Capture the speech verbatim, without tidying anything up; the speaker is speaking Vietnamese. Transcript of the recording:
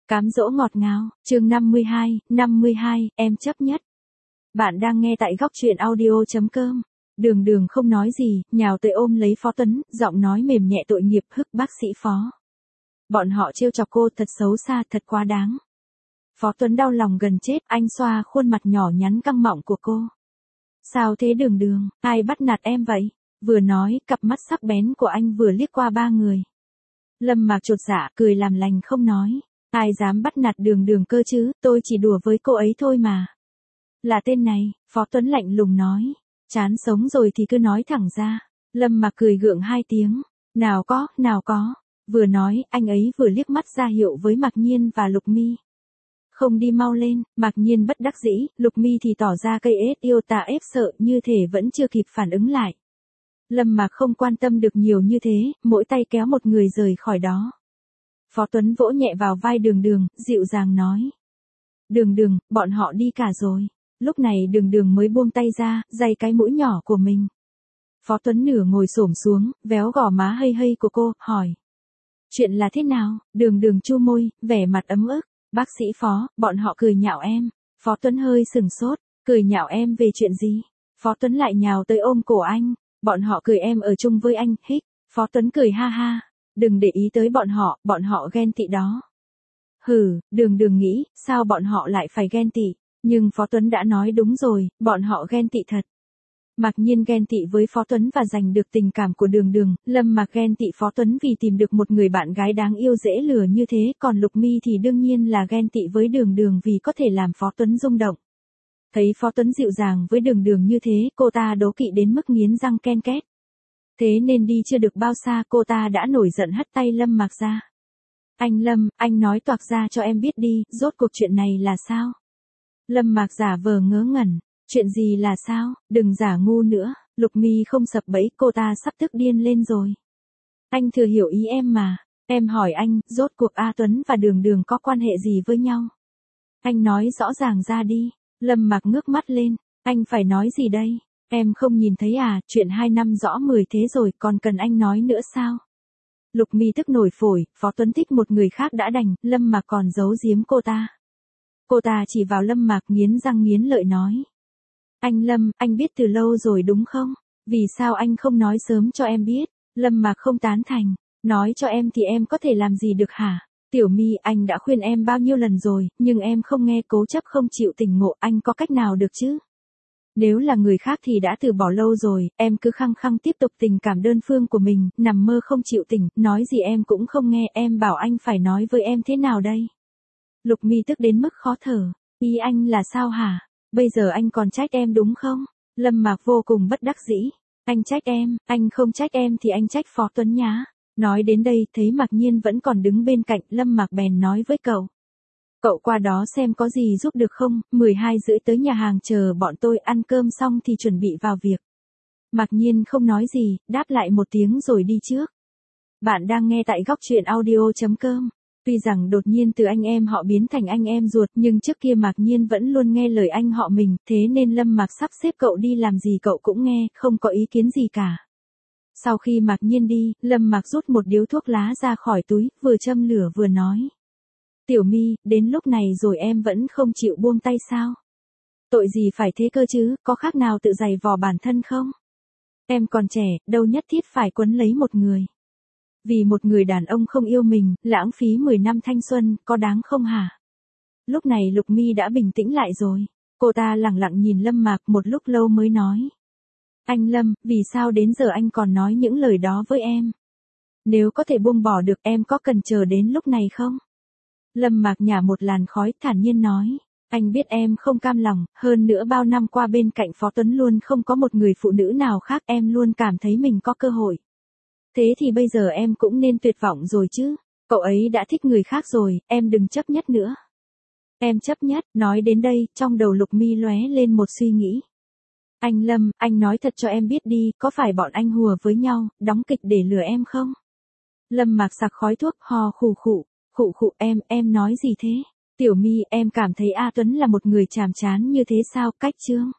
Cám dỗ ngọt ngào, chương năm mươi hai, năm mươi hai, em chấp nhất. Bạn đang nghe tại góc truyện audio.com. Đường Đường không nói gì, nhào tới ôm lấy Phó Tuấn, giọng nói mềm nhẹ tội nghiệp hức bác sĩ Phó. Bọn họ trêu chọc cô thật xấu xa, thật quá đáng. Phó Tuấn đau lòng gần chết, anh xoa khuôn mặt nhỏ nhắn căng mọng của cô. Sao thế Đường Đường, ai bắt nạt em vậy? Vừa nói, cặp mắt sắc bén của anh vừa liếc qua ba người. Lâm Mạc chột dạ, cười làm lành không nói. Ai dám bắt nạt Đường Đường cơ chứ, tôi chỉ đùa với cô ấy thôi mà. Là tên này, Phó Tuấn lạnh lùng nói. Chán sống rồi thì cứ nói thẳng ra. Lâm Mạc cười gượng hai tiếng. Nào có, nào có. Vừa nói, anh ấy vừa liếc mắt ra hiệu với Mạc Nhiên và Lục Mi. Không đi mau lên, Mạc Nhiên bất đắc dĩ, Lục Mi thì tỏ ra cây ết yêu tà ép sợ như thể vẫn chưa kịp phản ứng lại. Lâm Mạc không quan tâm được nhiều như thế, mỗi tay kéo một người rời khỏi đó. Phó Tuấn vỗ nhẹ vào vai Đường Đường, dịu dàng nói. Đường Đường, bọn họ đi cả rồi. Lúc này Đường Đường mới buông tay ra, day cái mũi nhỏ của mình. Phó Tuấn nửa ngồi xổm xuống, véo gò má hây hây của cô, hỏi. Chuyện là thế nào? Đường Đường chu môi, vẻ mặt ấm ức. Bác sĩ Phó, bọn họ cười nhạo em. Phó Tuấn hơi sừng sốt, cười nhạo em về chuyện gì? Phó Tuấn lại nhào tới ôm cổ anh. Bọn họ cười em ở chung với anh, hích. Phó Tuấn cười ha ha. Đừng để ý tới bọn họ, bọn họ ghen tị đó. Hừ, Đường Đường nghĩ, sao bọn họ lại phải ghen tị? Nhưng Phó Tuấn đã nói đúng rồi, bọn họ ghen tị thật. Mạc Nhiên ghen tị với Phó Tuấn và giành được tình cảm của Đường Đường, Lâm Mạc ghen tị Phó Tuấn vì tìm được một người bạn gái đáng yêu dễ lừa như thế, còn Lục Mi thì đương nhiên là ghen tị với Đường Đường vì có thể làm Phó Tuấn rung động. Thấy Phó Tuấn dịu dàng với Đường Đường như thế, cô ta đố kỵ đến mức nghiến răng ken két. Thế nên đi chưa được bao xa cô ta đã nổi giận hất tay Lâm Mạc ra. Anh Lâm, anh nói toạc ra cho em biết đi, rốt cuộc chuyện này là sao? Lâm Mạc giả vờ ngớ ngẩn. Chuyện gì là sao? Đừng giả ngu nữa. Lục Mi không sập bẫy, cô ta sắp tức điên lên rồi. Anh thừa hiểu ý em mà. Em hỏi anh, rốt cuộc A Tuấn và Đường Đường có quan hệ gì với nhau? Anh nói rõ ràng ra đi. Lâm Mạc ngước mắt lên. Anh phải nói gì đây? Em không nhìn thấy à, chuyện hai năm rõ mười thế rồi, còn cần anh nói nữa sao? Lục Mi tức nổi phổi, Phó Tuấn thích một người khác đã đành, Lâm Mạc còn giấu giếm cô ta. Cô ta chỉ vào Lâm Mạc nghiến răng nghiến lợi nói. Anh Lâm, anh biết từ lâu rồi đúng không? Vì sao anh không nói sớm cho em biết? Lâm Mạc không tán thành. Nói cho em thì em có thể làm gì được hả? Tiểu Mi, anh đã khuyên em bao nhiêu lần rồi, nhưng em không nghe, cố chấp không chịu tỉnh ngộ, anh có cách nào được chứ? Nếu là người khác thì đã từ bỏ lâu rồi, em cứ khăng khăng tiếp tục tình cảm đơn phương của mình, nằm mơ không chịu tỉnh, nói gì em cũng không nghe, em bảo anh phải nói với em thế nào đây? Lục Mi tức đến mức khó thở. Ý anh là sao hả? Bây giờ anh còn trách em đúng không? Lâm Mạc vô cùng bất đắc dĩ. Anh trách em, anh không trách em thì anh trách Phó Tuấn nhá. Nói đến đây, thấy Mạc Nhiên vẫn còn đứng bên cạnh, Lâm Mạc bèn nói với cậu. Cậu qua đó xem có gì giúp được không, mười hai rưỡi tới nhà hàng chờ bọn tôi, ăn cơm xong thì chuẩn bị vào việc. Mạc Nhiên không nói gì, đáp lại một tiếng rồi đi trước. Bạn đang nghe tại góc truyện audio.com. Tuy rằng đột nhiên từ anh em họ biến thành anh em ruột, nhưng trước kia Mạc Nhiên vẫn luôn nghe lời anh họ mình, thế nên Lâm Mạc sắp xếp cậu đi làm gì cậu cũng nghe, không có ý kiến gì cả. Sau khi Mạc Nhiên đi, Lâm Mạc rút một điếu thuốc lá ra khỏi túi, vừa châm lửa vừa nói. Tiểu Mi, đến lúc này rồi em vẫn không chịu buông tay sao? Tội gì phải thế cơ chứ, có khác nào tự giày vò bản thân không? Em còn trẻ, đâu nhất thiết phải quấn lấy một người. Vì một người đàn ông không yêu mình, lãng phí mười năm thanh xuân, có đáng không hả? Lúc này Lục Mi đã bình tĩnh lại rồi. Cô ta lặng lặng nhìn Lâm Mạc một lúc lâu mới nói. Anh Lâm, vì sao đến giờ anh còn nói những lời đó với em? Nếu có thể buông bỏ được em có cần chờ đến lúc này không? Lâm Mạc nhả một làn khói thản nhiên nói. Anh biết em không cam lòng, hơn nữa bao năm qua bên cạnh Phó Tuấn luôn không có một người phụ nữ nào khác, em luôn cảm thấy mình có cơ hội. Thế thì bây giờ em cũng nên tuyệt vọng rồi chứ. Cậu ấy đã thích người khác rồi, em đừng chấp nhất nữa. Em chấp nhất, nói đến đây, trong đầu Lục Mi lóe lên một suy nghĩ. Anh Lâm, anh nói thật cho em biết đi, có phải bọn anh hùa với nhau, đóng kịch để lừa em không? Lâm Mạc sặc khói thuốc, hò khụ khụ, khụ khụ em, em nói gì thế? Tiểu Mi, em cảm thấy A Tuấn là một người chàm chán như thế sao, cách chương?